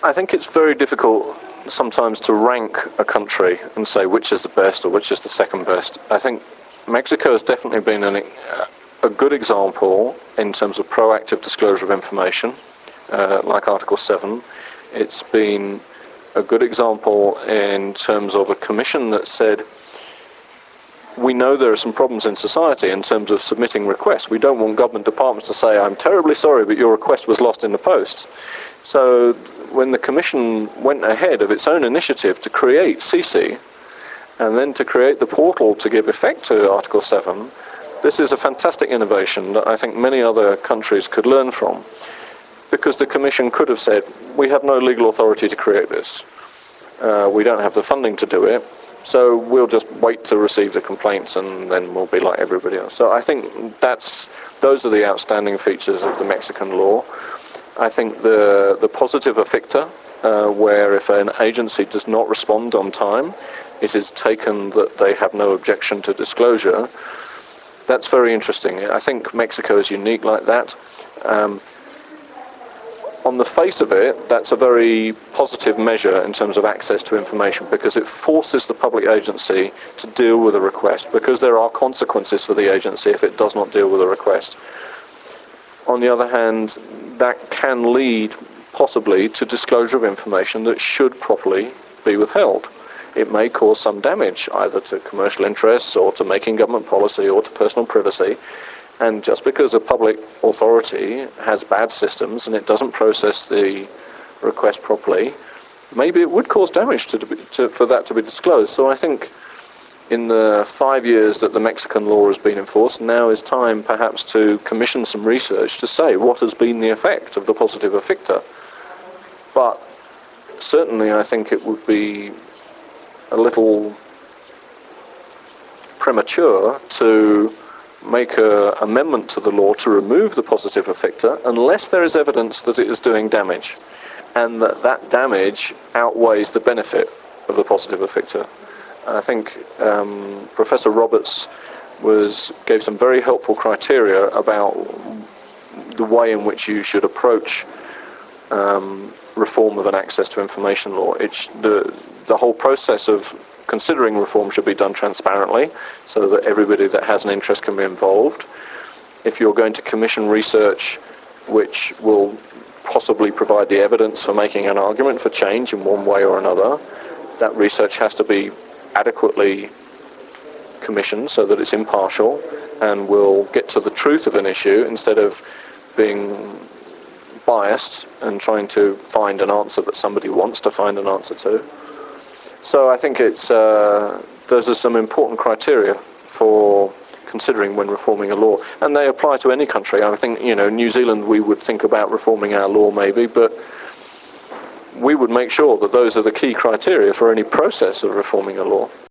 I think it's very difficult sometimes to rank a country and say which is the best or which is the second best. I think Mexico has definitely been a good example in terms of proactive disclosure of information, like Article 7. It's been a good example in terms of a commission that said, we know there are some problems in society in terms of submitting requests. We don't want government departments to say, I'm terribly sorry, but your request was lost in the post. So when the Commission went ahead of its own initiative to create CC, and then to create the portal to give effect to Article 7, this is a fantastic innovation that I think many other countries could learn from. Because the Commission could have said, we have no legal authority to create this. We don't have the funding to do it. So we'll just wait to receive the complaints and then we'll be like everybody else. So I think those are the outstanding features of the Mexican law. I think the positive effector, where if an agency does not respond on time, it is taken that they have no objection to disclosure. That's very interesting. I think Mexico is unique like that. On the face of it, that's a very positive measure in terms of access to information because it forces the public agency to deal with a request because there are consequences for the agency if it does not deal with a request. On the other hand, that can lead possibly to disclosure of information that should properly be withheld. It may cause some damage either to commercial interests or to making government policy or to personal privacy. And just because a public authority has bad systems and it doesn't process the request properly, maybe it would cause damage for that to be disclosed. So I think in the 5 years that the Mexican law has been enforced, now is time perhaps to commission some research to say what has been the effect of the positive effector. But certainly I think it would be a little premature to make an amendment to the law to remove the positive effector unless there is evidence that it is doing damage and that damage outweighs the benefit of the positive effector. I think Professor Roberts gave some very helpful criteria about the way in which you should approach reform of an access to information law. The whole process of considering reform should be done transparently so that everybody that has an interest can be involved. If you're going to commission research which will possibly provide the evidence for making an argument for change in one way or another, that research has to be adequately commissioned so that it's impartial and will get to the truth of an issue instead of being biased and trying to find an answer that somebody wants to find an answer to. So I think those are some important criteria for considering when reforming a law, and they apply to any country. I think, New Zealand, we would think about reforming our law maybe, but we would make sure that those are the key criteria for any process of reforming a law.